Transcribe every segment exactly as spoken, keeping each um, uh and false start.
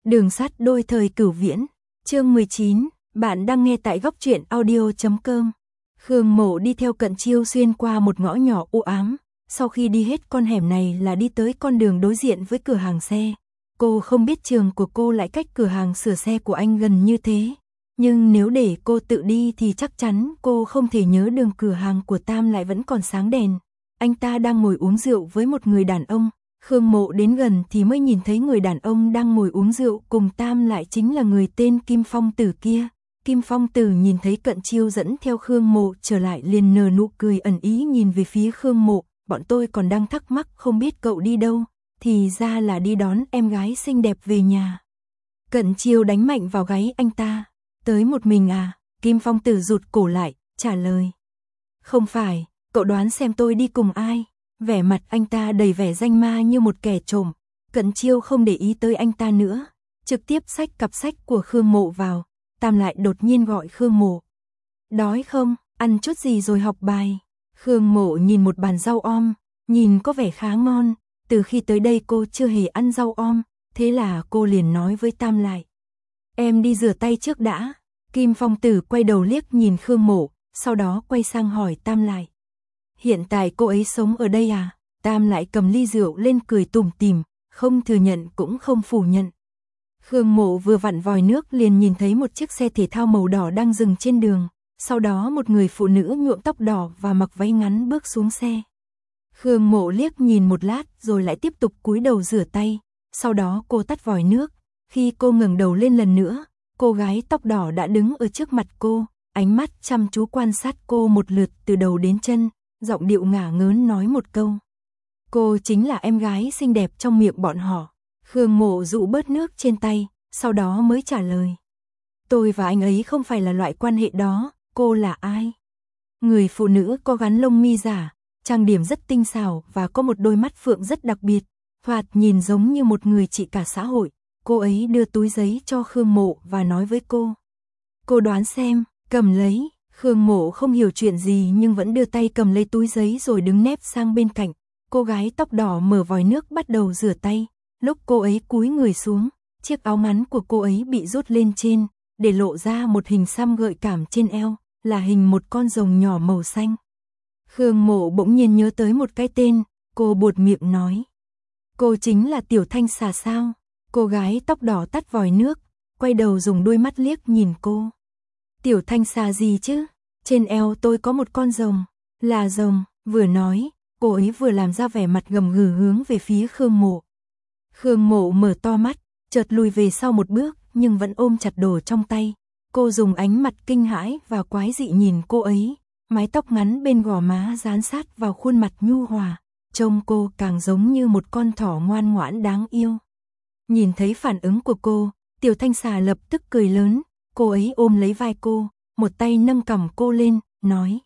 Đường sắt đôi thời cửu viễn, chương mười chín, bạn đang nghe tại góc truyện audio chấm com. Khương Mộ đi theo Cận Chiêu xuyên qua một ngõ nhỏ u ám, sau khi đi hết con hẻm này là đi tới con đường đối diện với cửa hàng xe. Cô không biết trường của cô lại cách cửa hàng sửa xe của anh gần như thế, nhưng nếu để cô tự đi thì chắc chắn cô không thể nhớ đường cửa hàng của Tam lại vẫn còn sáng đèn. Anh ta đang ngồi uống rượu với một người đàn ông. Khương Mộ đến gần thì mới nhìn thấy người đàn ông đang ngồi uống rượu cùng Tam lại chính là người tên Kim Phong Tử kia. Kim Phong Tử nhìn thấy Cận Chiêu dẫn theo Khương Mộ trở lại liền nở nụ cười ẩn ý nhìn về phía Khương Mộ, bọn tôi còn đang thắc mắc không biết cậu đi đâu, thì ra là đi đón em gái xinh đẹp về nhà. Cận Chiêu đánh mạnh vào gáy anh ta, tới một mình à? Kim Phong Tử rụt cổ lại, trả lời. Không phải, cậu đoán xem tôi đi cùng ai? Vẻ mặt anh ta đầy vẻ danh ma như một kẻ trộm. Cận Chiêu không để ý tới anh ta nữa, trực tiếp xách cặp sách của Khương Mộ vào. Tam lại đột nhiên gọi Khương Mộ. Đói không, ăn chút gì rồi học bài. Khương Mộ nhìn một bàn rau om, nhìn có vẻ khá ngon. Từ khi tới đây cô chưa hề ăn rau om, thế là cô liền nói với Tam lại. Em đi rửa tay trước đã. Kim Phong Tử quay đầu liếc nhìn Khương Mộ, sau đó quay sang hỏi Tam lại. Hiện tại cô ấy sống ở đây à? Tam lại cầm ly rượu lên cười tủm tỉm, không thừa nhận cũng không phủ nhận. Khương Mộ vừa vặn vòi nước liền nhìn thấy một chiếc xe thể thao màu đỏ đang dừng trên đường, sau đó một người phụ nữ nhuộm tóc đỏ và mặc váy ngắn bước xuống xe. Khương Mộ liếc nhìn một lát rồi lại tiếp tục cúi đầu rửa tay, sau đó cô tắt vòi nước. Khi cô ngẩng đầu lên lần nữa, cô gái tóc đỏ đã đứng ở trước mặt cô, ánh mắt chăm chú quan sát cô một lượt từ đầu đến chân. Giọng điệu ngả ngớn nói một câu. Cô chính là em gái xinh đẹp trong miệng bọn họ. Khương Mộ dụ bớt nước trên tay, sau đó mới trả lời. Tôi và anh ấy không phải là loại quan hệ đó, cô là ai? Người phụ nữ có gắn lông mi giả, trang điểm rất tinh xảo và có một đôi mắt phượng rất đặc biệt, thoạt nhìn giống như một người chị cả xã hội. Cô ấy đưa túi giấy cho Khương Mộ và nói với cô. Cô đoán xem, cầm lấy. Khương Mộ không hiểu chuyện gì nhưng vẫn đưa tay cầm lấy túi giấy rồi đứng nép sang bên cạnh. Cô gái tóc đỏ mở vòi nước bắt đầu rửa tay. Lúc cô ấy cúi người xuống, chiếc áo ngắn của cô ấy bị rút lên trên, để lộ ra một hình xăm gợi cảm trên eo, là hình một con rồng nhỏ màu xanh. Khương Mộ bỗng nhiên nhớ tới một cái tên, cô buột miệng nói. Cô chính là Tiểu Thanh Xà sao? Cô gái tóc đỏ tắt vòi nước, quay đầu dùng đôi mắt liếc nhìn cô. Tiểu Thanh Xà gì chứ? Trên eo tôi có một con rồng. Là rồng, vừa nói, cô ấy vừa làm ra vẻ mặt gầm gừ hướng về phía Khương Mộ. Khương Mộ mở to mắt, chợt lùi về sau một bước, nhưng vẫn ôm chặt đồ trong tay. Cô dùng ánh mặt kinh hãi và quái dị nhìn cô ấy, mái tóc ngắn bên gò má dán sát vào khuôn mặt nhu hòa, trông cô càng giống như một con thỏ ngoan ngoãn đáng yêu. Nhìn thấy phản ứng của cô, Tiểu Thanh Xà lập tức cười lớn. Cô ấy ôm lấy vai cô, một tay nâng cằm cô lên, nói.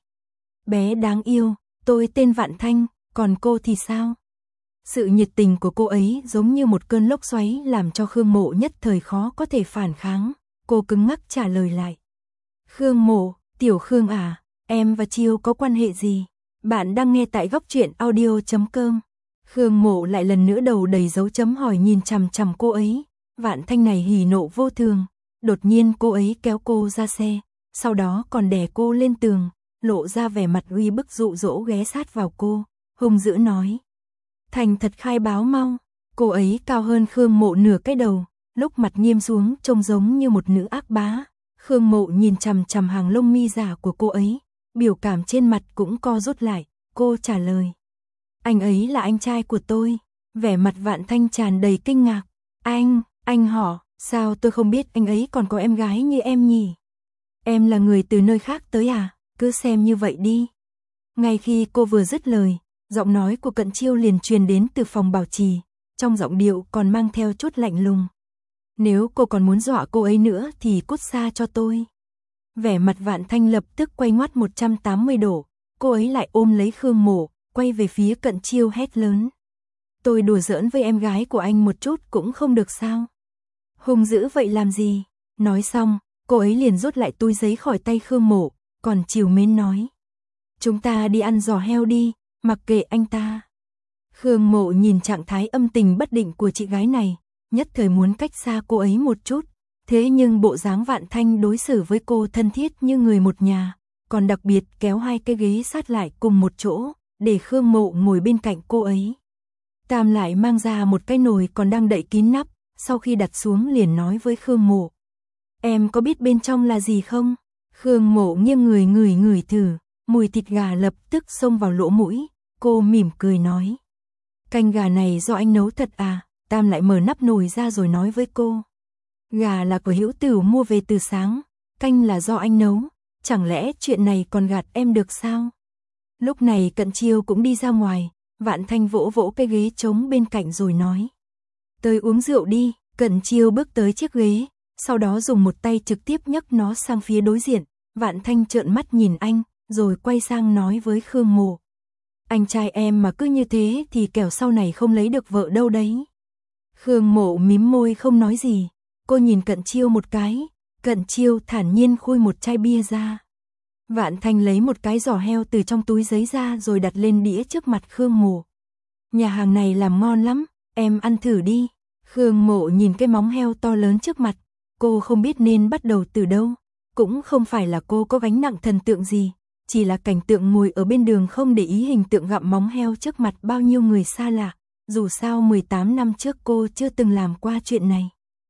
Bé đáng yêu, tôi tên Vạn Thanh, còn cô thì sao? Sự nhiệt tình của cô ấy giống như một cơn lốc xoáy làm cho Khương Mộ nhất thời khó có thể phản kháng. Cô cứng ngắc trả lời lại. Khương Mộ, Tiểu Khương à, em và Chiêu có quan hệ gì? Bạn đang nghe tại góc truyện audio chấm com. Khương Mộ lại lần nữa đầu đầy dấu chấm hỏi nhìn chằm chằm cô ấy. Vạn Thanh này hỉ nộ vô thường. Đột nhiên cô ấy kéo cô ra xe, sau đó còn đè cô lên tường, lộ ra vẻ mặt uy bức dụ dỗ ghé sát vào cô, hung dữ nói. Thành thật khai báo mau. Cô ấy cao hơn Khương Mộ nửa cái đầu, lúc mặt nghiêm xuống trông giống như một nữ ác bá. Khương Mộ nhìn chằm chằm hàng lông mi giả của cô ấy, biểu cảm trên mặt cũng co rút lại, cô trả lời. Anh ấy là anh trai của tôi. Vẻ mặt Vạn Thanh tràn đầy kinh ngạc. Anh, anh họ. Sao tôi không biết anh ấy còn có em gái như em nhỉ? Em là người từ nơi khác tới à? Cứ xem như vậy đi. Ngay khi cô vừa dứt lời, giọng nói của Cận Chiêu liền truyền đến từ phòng bảo trì, trong giọng điệu còn mang theo chút lạnh lùng. Nếu cô còn muốn dọa cô ấy nữa thì cút xa cho tôi. Vẻ mặt Vạn Thanh lập tức quay ngoắt một trăm tám mươi độ, cô ấy lại ôm lấy Khương Mộ, quay về phía Cận Chiêu hét lớn. Tôi đùa giỡn với em gái của anh một chút cũng không được sao? Hung dữ vậy làm gì? Nói xong, cô ấy liền rút lại túi giấy khỏi tay Khương Mộ, còn trìu mến nói. Chúng ta đi ăn giò heo đi, mặc kệ anh ta. Khương Mộ nhìn trạng thái âm tình bất định của chị gái này, nhất thời muốn cách xa cô ấy một chút. Thế nhưng bộ dáng Vạn Thanh đối xử với cô thân thiết như người một nhà, còn đặc biệt kéo hai cái ghế sát lại cùng một chỗ, để Khương Mộ ngồi bên cạnh cô ấy. Tam lại mang ra một cái nồi còn đang đậy kín nắp, sau khi đặt xuống liền nói với Khương Mộ. Em có biết bên trong là gì không? Khương Mộ nghiêng người ngửi ngửi thử, mùi thịt gà lập tức xông vào lỗ mũi, cô mỉm cười nói. Canh gà này do anh nấu thật à? Tam lại mở nắp nồi ra rồi nói với cô. Gà là của Hữu Tửu mua về từ sáng, canh là do anh nấu, chẳng lẽ chuyện này còn gạt em được sao? Lúc này Cận Chiêu cũng đi ra ngoài, Vạn Thanh vỗ vỗ cái ghế trống bên cạnh rồi nói. Tới uống rượu đi. Cận Chiêu bước tới chiếc ghế, sau đó dùng một tay trực tiếp nhấc nó sang phía đối diện. Vạn Thanh trợn mắt nhìn anh, rồi quay sang nói với Khương Mộ. Anh trai em mà cứ như thế thì kẻo sau này không lấy được vợ đâu đấy. Khương Mộ mím môi không nói gì, cô nhìn Cận Chiêu một cái, Cận Chiêu thản nhiên khui một chai bia ra. Vạn Thanh lấy một cái giò heo từ trong túi giấy ra rồi đặt lên đĩa trước mặt Khương Mộ. Nhà hàng này làm ngon lắm, em ăn thử đi. Khương Mộ nhìn cái móng heo to lớn trước mặt, cô không biết nên bắt đầu từ đâu. Cũng không phải là cô có gánh nặng thần tượng gì, chỉ là cảnh tượng ngồi ở bên đường không để ý hình tượng gặm móng heo trước mặt bao nhiêu người xa lạ. Dù sao mười tám năm trước cô chưa từng làm qua chuyện này.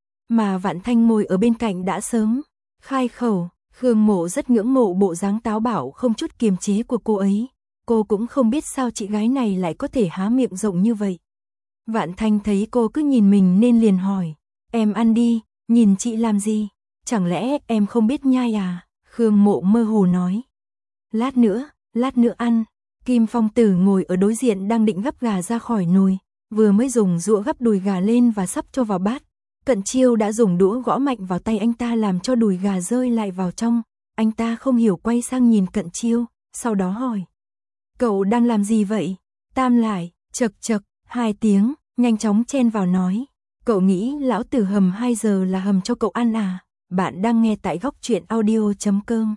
Mà Vạn Thanh ngồi ở bên cạnh đã sớm khai khẩu. Khương Mộ rất ngưỡng mộ bộ dáng táo bạo không chút kiềm chế của cô ấy. Cô cũng không biết sao chị gái này lại có thể há miệng rộng như vậy. Vạn Thanh thấy cô cứ nhìn mình nên liền hỏi. Em ăn đi, nhìn chị làm gì? Chẳng lẽ em không biết nhai à? Khương Mộ mơ hồ nói. Lát nữa, lát nữa ăn. Kim Phong Tử ngồi ở đối diện đang định gắp gà ra khỏi nồi. Vừa mới dùng dũa gắp đùi gà lên và sắp cho vào bát. Cận Chiêu đã dùng đũa gõ mạnh vào tay anh ta làm cho đùi gà rơi lại vào trong. Anh ta không hiểu quay sang nhìn Cận Chiêu, sau đó hỏi. Cậu đang làm gì vậy? Tam lại, chật chật, hai tiếng, nhanh chóng chen vào nói. Cậu nghĩ lão tử hầm hai giờ là hầm cho cậu ăn à? Bạn đang nghe tại góc truyện audio chấm com.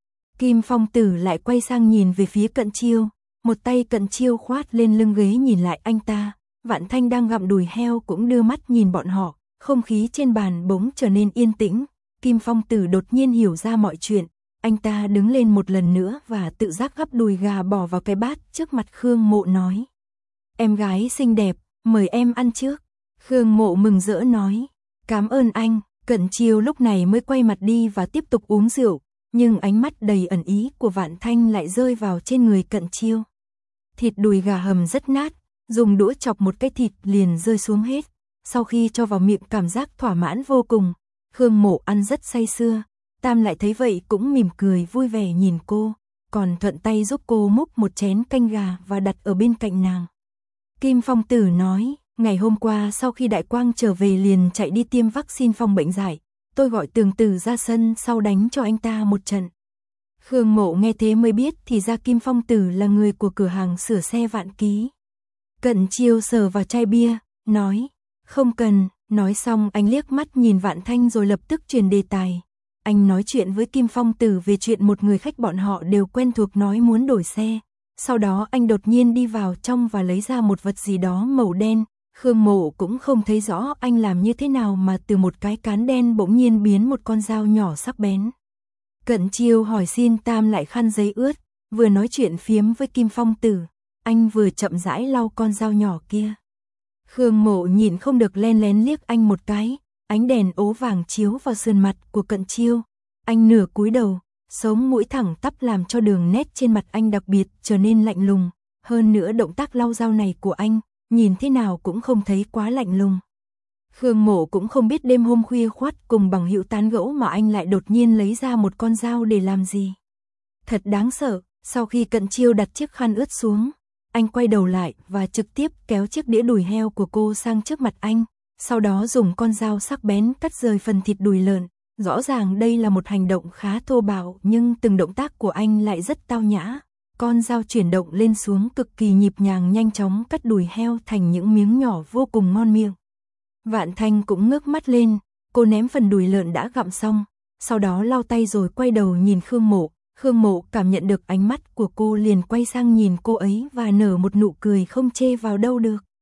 Kim Phong Tử lại quay sang nhìn về phía Cận Chiêu. Một tay Cận Chiêu khoát lên lưng ghế nhìn lại anh ta. Vạn Thanh đang gặm đùi heo cũng đưa mắt nhìn bọn họ. Không khí trên bàn bỗng trở nên yên tĩnh. Kim Phong Tử đột nhiên hiểu ra mọi chuyện. Anh ta đứng lên một lần nữa và tự giác gắp đùi gà bỏ vào cái bát trước mặt Khương Mộ nói. Em gái xinh đẹp, mời em ăn trước. Khương Mộ mừng rỡ nói. Cảm ơn anh. Cận Chiêu lúc này mới quay mặt đi và tiếp tục uống rượu. Nhưng ánh mắt đầy ẩn ý của Vạn Thanh lại rơi vào trên người Cận Chiêu. Thịt đùi gà hầm rất nát, dùng đũa chọc một cái thịt liền rơi xuống hết. Sau khi cho vào miệng cảm giác thỏa mãn vô cùng. Khương Mộ ăn rất say sưa. Tam lại thấy vậy cũng mỉm cười vui vẻ nhìn cô, còn thuận tay giúp cô múc một chén canh gà và đặt ở bên cạnh nàng. Kim Phong Tử nói, ngày hôm qua sau khi Đại Quang trở về liền chạy đi tiêm vaccine phòng bệnh dại. Tôi gọi Tường Tử ra sân sau đánh cho anh ta một trận. Khương Mộ nghe thế mới biết thì ra Kim Phong Tử là người của cửa hàng sửa xe Vạn Ký. Cận Chiêu sờ vào chai bia, nói, không cần. Nói xong anh liếc mắt nhìn Vạn Thanh rồi lập tức chuyển đề tài. Anh nói chuyện với Kim Phong Tử về chuyện một người khách bọn họ đều quen thuộc nói muốn đổi xe. Sau đó anh đột nhiên đi vào trong và lấy ra một vật gì đó màu đen. Khương Mộ cũng không thấy rõ anh làm như thế nào mà từ một cái cán đen bỗng nhiên biến một con dao nhỏ sắc bén. Cận Chiêu hỏi xin Tam lại khăn giấy ướt, vừa nói chuyện phiếm với Kim Phong Tử. Anh vừa chậm rãi lau con dao nhỏ kia. Khương Mộ nhìn không được len lén liếc anh một cái, ánh đèn ố vàng chiếu vào sườn mặt của Cận Chiêu. Anh nửa cúi đầu, sống mũi thẳng tắp làm cho đường nét trên mặt anh đặc biệt trở nên lạnh lùng. Hơn nữa động tác lau dao này của anh, nhìn thế nào cũng không thấy quá lạnh lùng. Khương Mộ cũng không biết đêm hôm khuya khoắt cùng bằng hữu tán gẫu mà anh lại đột nhiên lấy ra một con dao để làm gì. Thật đáng sợ. Sau khi Cận Chiêu đặt chiếc khăn ướt xuống, anh quay đầu lại và trực tiếp kéo chiếc đĩa đùi heo của cô sang trước mặt anh, sau đó dùng con dao sắc bén cắt rời phần thịt đùi lợn. Rõ ràng đây là một hành động khá thô bạo nhưng từng động tác của anh lại rất tao nhã. Con dao chuyển động lên xuống cực kỳ nhịp nhàng, nhanh chóng cắt đùi heo thành những miếng nhỏ vô cùng ngon miệng. Vạn Thanh cũng ngước mắt lên, cô ném phần đùi lợn đã gặm xong, sau đó lau tay rồi quay đầu nhìn Khương Mộ. Khương Mộ cảm nhận được ánh mắt của cô liền quay sang nhìn cô ấy và nở một nụ cười không chê vào đâu được.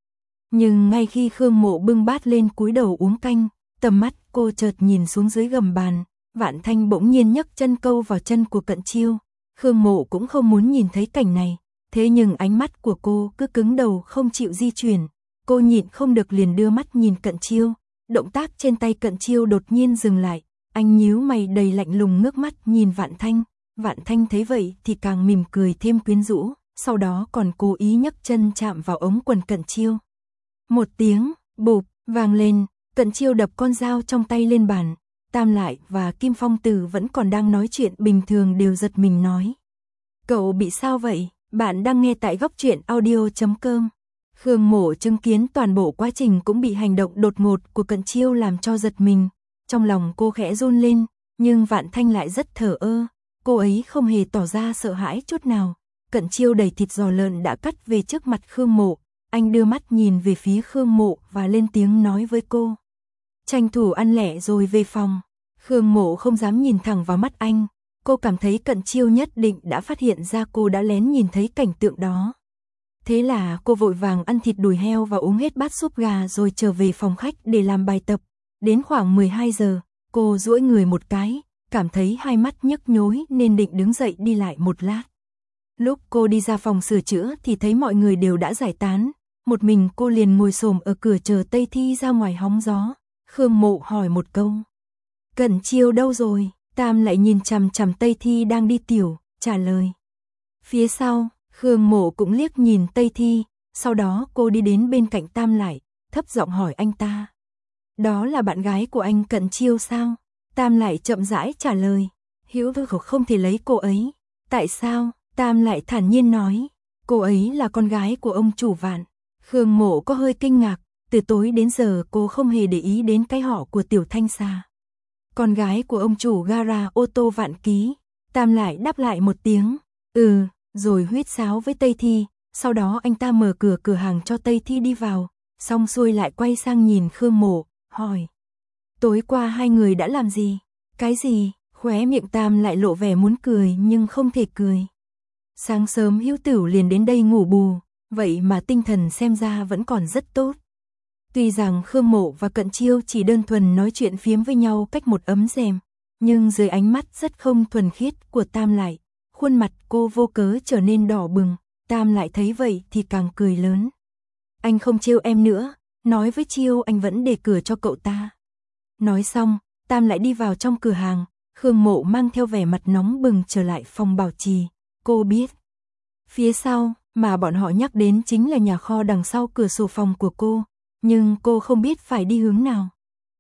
Nhưng ngay khi Khương Mộ bưng bát lên cúi đầu uống canh, tầm mắt cô chợt nhìn xuống dưới gầm bàn, Vạn Thanh bỗng nhiên nhấc chân câu vào chân của Cận Chiêu. Khương Mộ cũng không muốn nhìn thấy cảnh này, thế nhưng ánh mắt của cô cứ cứng đầu không chịu di chuyển. Cô nhịn không được liền đưa mắt nhìn Cận Chiêu, động tác trên tay Cận Chiêu đột nhiên dừng lại, anh nhíu mày đầy lạnh lùng ngước mắt nhìn Vạn Thanh. Vạn Thanh thấy vậy thì càng mỉm cười thêm quyến rũ, sau đó còn cố ý nhấc chân chạm vào ống quần Cận Chiêu. Một tiếng bụp vang lên, Cận Chiêu đập con dao trong tay lên bàn. Tam Lại và Kim Phong Tử vẫn còn đang nói chuyện bình thường đều giật mình nói: "Cậu bị sao vậy?" Bạn đang nghe tại góc truyện audio chấm com. Khương Mộ chứng kiến toàn bộ quá trình cũng bị hành động đột ngột của Cận Chiêu làm cho giật mình. Trong lòng cô khẽ run lên, nhưng Vạn Thanh lại rất thờ ơ, cô ấy không hề tỏ ra sợ hãi chút nào. Cận Chiêu đẩy thịt giò lợn đã cắt về trước mặt Khương Mộ, anh đưa mắt nhìn về phía Khương Mộ và lên tiếng nói với cô: "Tranh thủ ăn lẻ rồi về phòng." Khương Mộ không dám nhìn thẳng vào mắt anh, cô cảm thấy Cận Chiêu nhất định đã phát hiện ra cô đã lén nhìn thấy cảnh tượng đó. Thế là cô vội vàng ăn thịt đùi heo và uống hết bát súp gà rồi trở về phòng khách để làm bài tập. Đến khoảng mười hai giờ, cô duỗi người một cái, cảm thấy hai mắt nhức nhối nên định đứng dậy đi lại một lát. Lúc cô đi ra phòng sửa chữa thì thấy mọi người đều đã giải tán, một mình cô liền ngồi xổm ở cửa chờ Tây Thi ra ngoài hóng gió. Khương Mộ hỏi một câu: "Cận Chiêu đâu rồi?" Tam lại nhìn chằm chằm Tây Thi đang đi tiểu, trả lời: "Phía sau." Khương Mộ cũng liếc nhìn Tây Thi, sau đó cô đi đến bên cạnh Tam Lại, thấp giọng hỏi anh ta: "Đó là bạn gái của anh Cận Chiêu sao?" Tam Lại chậm rãi trả lời: "Hữu Thư không thể lấy cô ấy." "Tại sao?" Tam Lại thản nhiên nói: "Cô ấy là con gái của ông chủ Vạn." Khương Mộ có hơi kinh ngạc, từ tối đến giờ cô không hề để ý đến cái họ của Tiểu Thanh Xà. "Con gái của ông chủ gara ô tô Vạn Ký." Tam Lại đáp lại một tiếng: "Ừ." Rồi huýt sáo với Tây Thi, sau đó anh ta mở cửa cửa hàng cho Tây Thi đi vào, xong xuôi lại quay sang nhìn Khương Mộ, hỏi: "Tối qua hai người đã làm gì?" "Cái gì?" Khóe miệng Tam lại lộ vẻ muốn cười nhưng không thể cười. "Sáng sớm Hữu Tửu liền đến đây ngủ bù, vậy mà tinh thần xem ra vẫn còn rất tốt." Tuy rằng Khương Mộ và Cận Chiêu chỉ đơn thuần nói chuyện phiếm với nhau cách một ấm rèm, nhưng dưới ánh mắt rất không thuần khiết của Tam Lại, khuôn mặt cô vô cớ trở nên đỏ bừng. Tam Lại thấy vậy thì càng cười lớn: "Anh không trêu em nữa, nói với Chiêu anh vẫn để cửa cho cậu ta." Nói xong, Tam Lại đi vào trong cửa hàng, Khương Mộ mang theo vẻ mặt nóng bừng trở lại phòng bảo trì. Cô biết, phía sau mà bọn họ nhắc đến chính là nhà kho đằng sau cửa sổ phòng của cô, nhưng cô không biết phải đi hướng nào.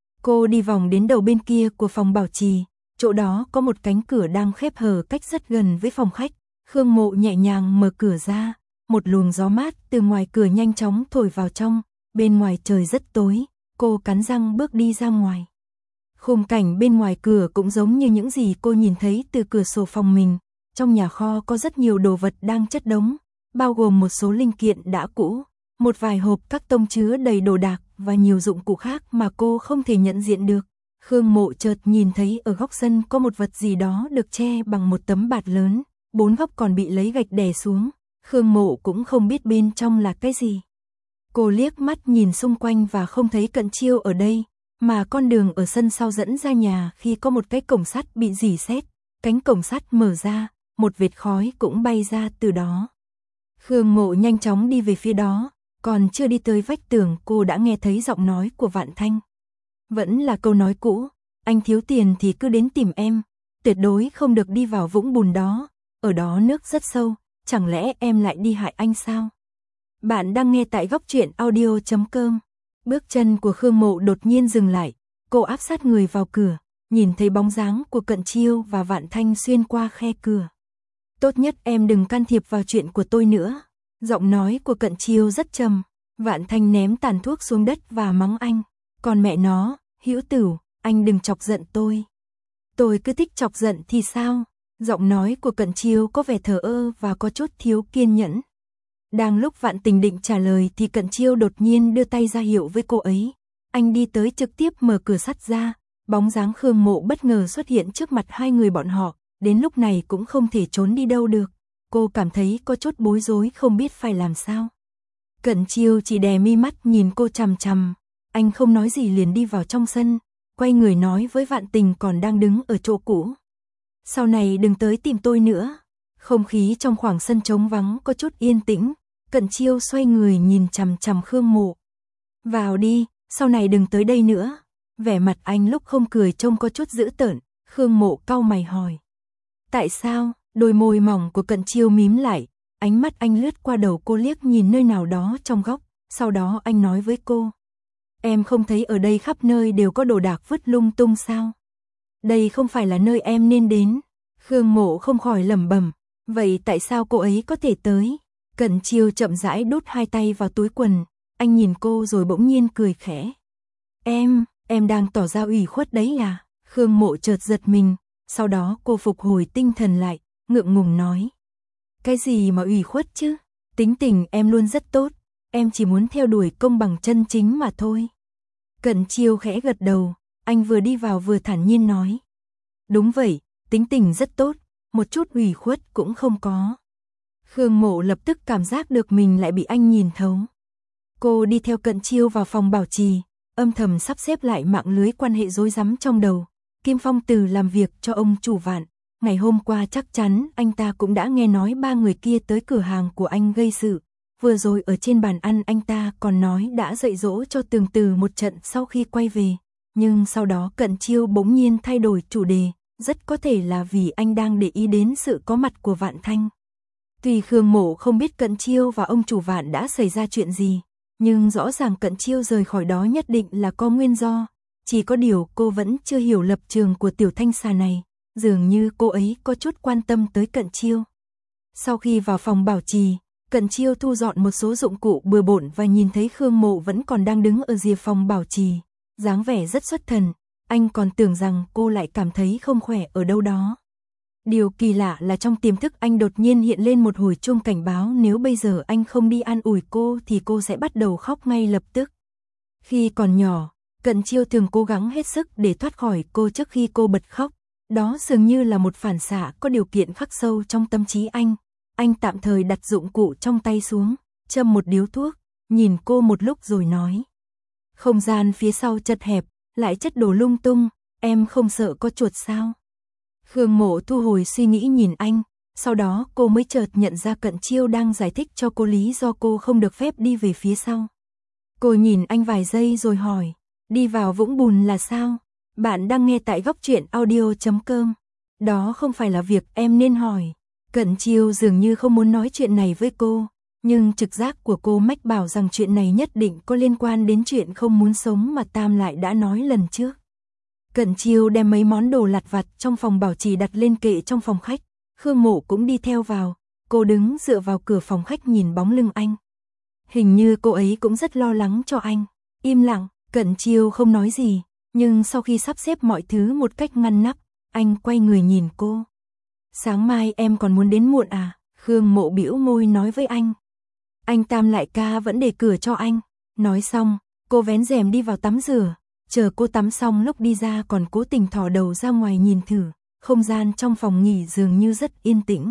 Cô đi vòng đến đầu bên kia của phòng bảo trì, chỗ đó có một cánh cửa đang khép hờ cách rất gần với phòng khách. Khương Mộ nhẹ nhàng mở cửa ra, một luồng gió mát từ ngoài cửa nhanh chóng thổi vào trong, bên ngoài trời rất tối, cô cắn răng bước đi ra ngoài. Khung cảnh bên ngoài cửa cũng giống như những gì cô nhìn thấy từ cửa sổ phòng mình. Trong nhà kho có rất nhiều đồ vật đang chất đống, bao gồm một số linh kiện đã cũ, một vài hộp các tông chứa đầy đồ đạc và nhiều dụng cụ khác mà cô không thể nhận diện được. Khương Mộ chợt nhìn thấy ở góc sân có một vật gì đó được che bằng một tấm bạt lớn, bốn góc còn bị lấy gạch đè xuống. Khương Mộ cũng không biết bên trong là cái gì. Cô liếc mắt nhìn xung quanh và không thấy Cận Chiêu ở đây, mà con đường ở sân sau dẫn ra nhà khi có một cái cổng sắt bị rỉ sét, cánh cổng sắt mở ra, một vệt khói cũng bay ra từ đó. Khương Mộ nhanh chóng đi về phía đó, còn chưa đi tới vách tường cô đã nghe thấy giọng nói của Vạn Thanh. Vẫn là câu nói cũ, anh thiếu tiền thì cứ đến tìm em, tuyệt đối không được đi vào vũng bùn đó, ở đó nước rất sâu, chẳng lẽ em lại đi hại anh sao? Bạn đang nghe tại góc truyện audio chấm com. Bước chân của Khương Mộ đột nhiên dừng lại, cô áp sát người vào cửa, nhìn thấy bóng dáng của Cận Chiêu và Vạn Thanh xuyên qua khe cửa. Tốt nhất em đừng can thiệp vào chuyện của tôi nữa. Giọng nói của Cận Chiêu rất trầm. Vạn Thanh ném tàn thuốc xuống đất và mắng anh. Còn mẹ nó, Hữu Tửu, anh đừng chọc giận tôi. Tôi cứ thích chọc giận thì sao? Giọng nói của Cận Chiêu có vẻ thờ ơ và có chút thiếu kiên nhẫn. Đang lúc Vạn Tình định trả lời thì Cận Chiêu đột nhiên đưa tay ra hiệu với cô ấy. Anh đi tới trực tiếp mở cửa sắt ra, bóng dáng Khương Mộ bất ngờ xuất hiện trước mặt hai người bọn họ, đến lúc này cũng không thể trốn đi đâu được. Cô cảm thấy có chút bối rối không biết phải làm sao. Cận Chiêu chỉ đè mi mắt nhìn cô chằm chằm, anh không nói gì liền đi vào trong sân, quay người nói với Vạn Tình còn đang đứng ở chỗ cũ. Sau này đừng tới tìm tôi nữa. Không khí trong khoảng sân trống vắng có chút yên tĩnh, Cận Chiêu xoay người nhìn chằm chằm Khương Mộ. Vào đi, sau này đừng tới đây nữa. Vẻ mặt anh lúc không cười trông có chút dữ tợn, Khương Mộ cau mày hỏi. Tại sao? Đôi môi mỏng của Cận Chiêu mím lại, ánh mắt anh lướt qua đầu cô liếc nhìn nơi nào đó trong góc, sau đó anh nói với cô. Em không thấy ở đây khắp nơi đều có đồ đạc vứt lung tung sao? Đây không phải là nơi em nên đến. Khương Mộ không khỏi lẩm bẩm, vậy tại sao cô ấy có thể tới? Cận Chiêu chậm rãi đút hai tay vào túi quần, anh nhìn cô rồi bỗng nhiên cười khẽ. Em, em đang tỏ ra ủy khuất đấy à? Khương Mộ chợt giật mình, sau đó cô phục hồi tinh thần lại, ngượng ngùng nói. Cái gì mà ủy khuất chứ? Tính tình em luôn rất tốt, em chỉ muốn theo đuổi công bằng chân chính mà thôi. Cận Chiêu khẽ gật đầu, anh vừa đi vào vừa thản nhiên nói. Đúng vậy, tính tình rất tốt, một chút ủy khuất cũng không có. Khương Mộ lập tức cảm giác được mình lại bị anh nhìn thấu. Cô đi theo Cận Chiêu vào phòng bảo trì, âm thầm sắp xếp lại mạng lưới quan hệ rối rắm trong đầu. Kim Phong Từ làm việc cho ông chủ Vạn. Ngày hôm qua chắc chắn anh ta cũng đã nghe nói ba người kia tới cửa hàng của anh gây sự. Vừa rồi ở trên bàn ăn anh ta còn nói đã dạy dỗ cho Tường Từ một trận sau khi quay về. Nhưng sau đó Cận Chiêu bỗng nhiên thay đổi chủ đề, rất có thể là vì anh đang để ý đến sự có mặt của Vạn Thanh. Tuy Khương Mộ không biết Cận Chiêu và ông chủ Vạn đã xảy ra chuyện gì, nhưng rõ ràng Cận Chiêu rời khỏi đó nhất định là có nguyên do. Chỉ có điều cô vẫn chưa hiểu lập trường của tiểu thanh xà này, dường như cô ấy có chút quan tâm tới Cận Chiêu. Sau khi vào phòng bảo trì, Cận Chiêu thu dọn một số dụng cụ bừa bộn và nhìn thấy Khương Mộ vẫn còn đang đứng ở rìa phòng bảo trì, dáng vẻ rất xuất thần, anh còn tưởng rằng cô lại cảm thấy không khỏe ở đâu đó. Điều kỳ lạ là trong tiềm thức anh đột nhiên hiện lên một hồi chuông cảnh báo, nếu bây giờ anh không đi an ủi cô thì cô sẽ bắt đầu khóc ngay lập tức. Khi còn nhỏ, Cận Chiêu thường cố gắng hết sức để thoát khỏi cô trước khi cô bật khóc. Đó dường như là một phản xạ có điều kiện khắc sâu trong tâm trí anh. Anh tạm thời đặt dụng cụ trong tay xuống, châm một điếu thuốc, nhìn cô một lúc rồi nói. Không gian phía sau chật hẹp, lại chất đổ lung tung, em không sợ có chuột sao? Khương Mộ thu hồi suy nghĩ nhìn anh, sau đó cô mới chợt nhận ra Cận Chiêu đang giải thích cho cô lý do cô không được phép đi về phía sau. Cô nhìn anh vài giây rồi hỏi, đi vào vũng bùn là sao? Bạn đang nghe tại góc truyện audio chấm com. Đó không phải là việc em nên hỏi. Cận Chiêu dường như không muốn nói chuyện này với cô, nhưng trực giác của cô mách bảo rằng chuyện này nhất định có liên quan đến chuyện không muốn sống mà Tam lại đã nói lần trước. Cận Chiêu đem mấy món đồ lặt vặt trong phòng bảo trì đặt lên kệ trong phòng khách. Khương Mộ cũng đi theo vào. Cô đứng dựa vào cửa phòng khách nhìn bóng lưng anh. Hình như cô ấy cũng rất lo lắng cho anh. Im lặng, Cận Chiêu không nói gì. Nhưng sau khi sắp xếp mọi thứ một cách ngăn nắp, anh quay người nhìn cô. Sáng mai em còn muốn đến muộn à? Khương Mộ bĩu môi nói với anh. Anh Tam lại ca vẫn để cửa cho anh. Nói xong, cô vén rèm đi vào tắm rửa. Chờ cô tắm xong lúc đi ra còn cố tình thò đầu ra ngoài nhìn thử. Không gian trong phòng nghỉ dường như rất yên tĩnh.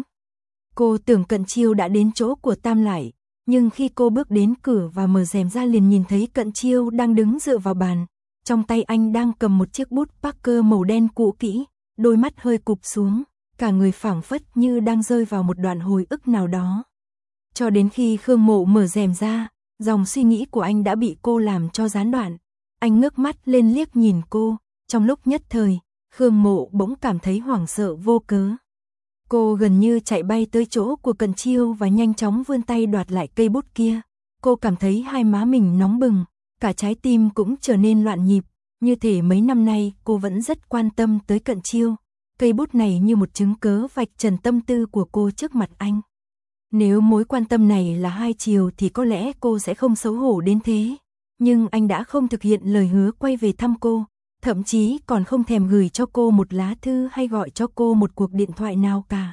Cô tưởng Cận Chiêu đã đến chỗ của Tam lại. Nhưng khi cô bước đến cửa và mở rèm ra liền nhìn thấy Cận Chiêu đang đứng dựa vào bàn. Trong tay anh đang cầm một chiếc bút Parker màu đen cũ kỹ, đôi mắt hơi cụp xuống, cả người phảng phất như đang rơi vào một đoạn hồi ức nào đó. Cho đến khi Khương Mộ mở rèm ra, dòng suy nghĩ của anh đã bị cô làm cho gián đoạn. Anh ngước mắt lên liếc nhìn cô, trong lúc nhất thời, Khương Mộ bỗng cảm thấy hoảng sợ vô cớ. Cô gần như chạy bay tới chỗ của Cận Chiêu và nhanh chóng vươn tay đoạt lại cây bút kia. Cô cảm thấy hai má mình nóng bừng. Cả trái tim cũng trở nên loạn nhịp, như thể mấy năm nay cô vẫn rất quan tâm tới Cận Chiêu. Cây bút này như một chứng cớ vạch trần tâm tư của cô trước mặt anh. Nếu mối quan tâm này là hai chiều thì có lẽ cô sẽ không xấu hổ đến thế. Nhưng anh đã không thực hiện lời hứa quay về thăm cô, thậm chí còn không thèm gửi cho cô một lá thư hay gọi cho cô một cuộc điện thoại nào cả.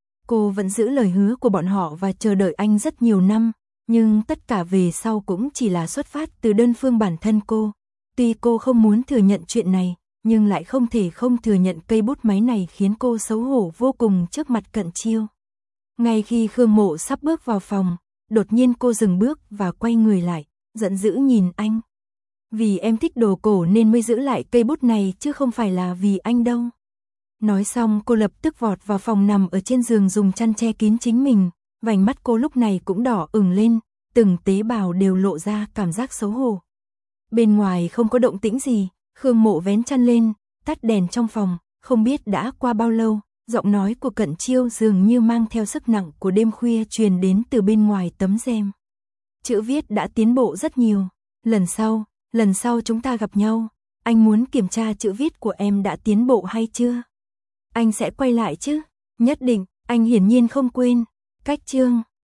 Cô vẫn giữ lời hứa của bọn họ và chờ đợi anh rất nhiều năm. Nhưng tất cả về sau cũng chỉ là xuất phát từ đơn phương bản thân cô. Tuy cô không muốn thừa nhận chuyện này, nhưng lại không thể không thừa nhận cây bút máy này khiến cô xấu hổ vô cùng trước mặt Cận Chiêu. Ngay khi Khương Mộ sắp bước vào phòng, đột nhiên cô dừng bước và quay người lại, giận dữ nhìn anh. Vì em thích đồ cổ nên mới giữ lại cây bút này chứ không phải là vì anh đâu. Nói xong cô lập tức vọt vào phòng nằm ở trên giường dùng chăn che kín chính mình, vành mắt cô lúc này cũng đỏ ửng lên, từng tế bào đều lộ ra cảm giác xấu hổ. Bên ngoài không có động tĩnh gì, Khương Mộ vén chăn lên, tắt đèn trong phòng, không biết đã qua bao lâu, giọng nói của Cận Chiêu dường như mang theo sức nặng của đêm khuya truyền đến từ bên ngoài tấm rèm. Chữ viết đã tiến bộ rất nhiều, lần sau, lần sau chúng ta gặp nhau, anh muốn kiểm tra chữ viết của em đã tiến bộ hay chưa? Anh sẽ quay lại chứ? Nhất định, anh hiển nhiên không quên. Cách chương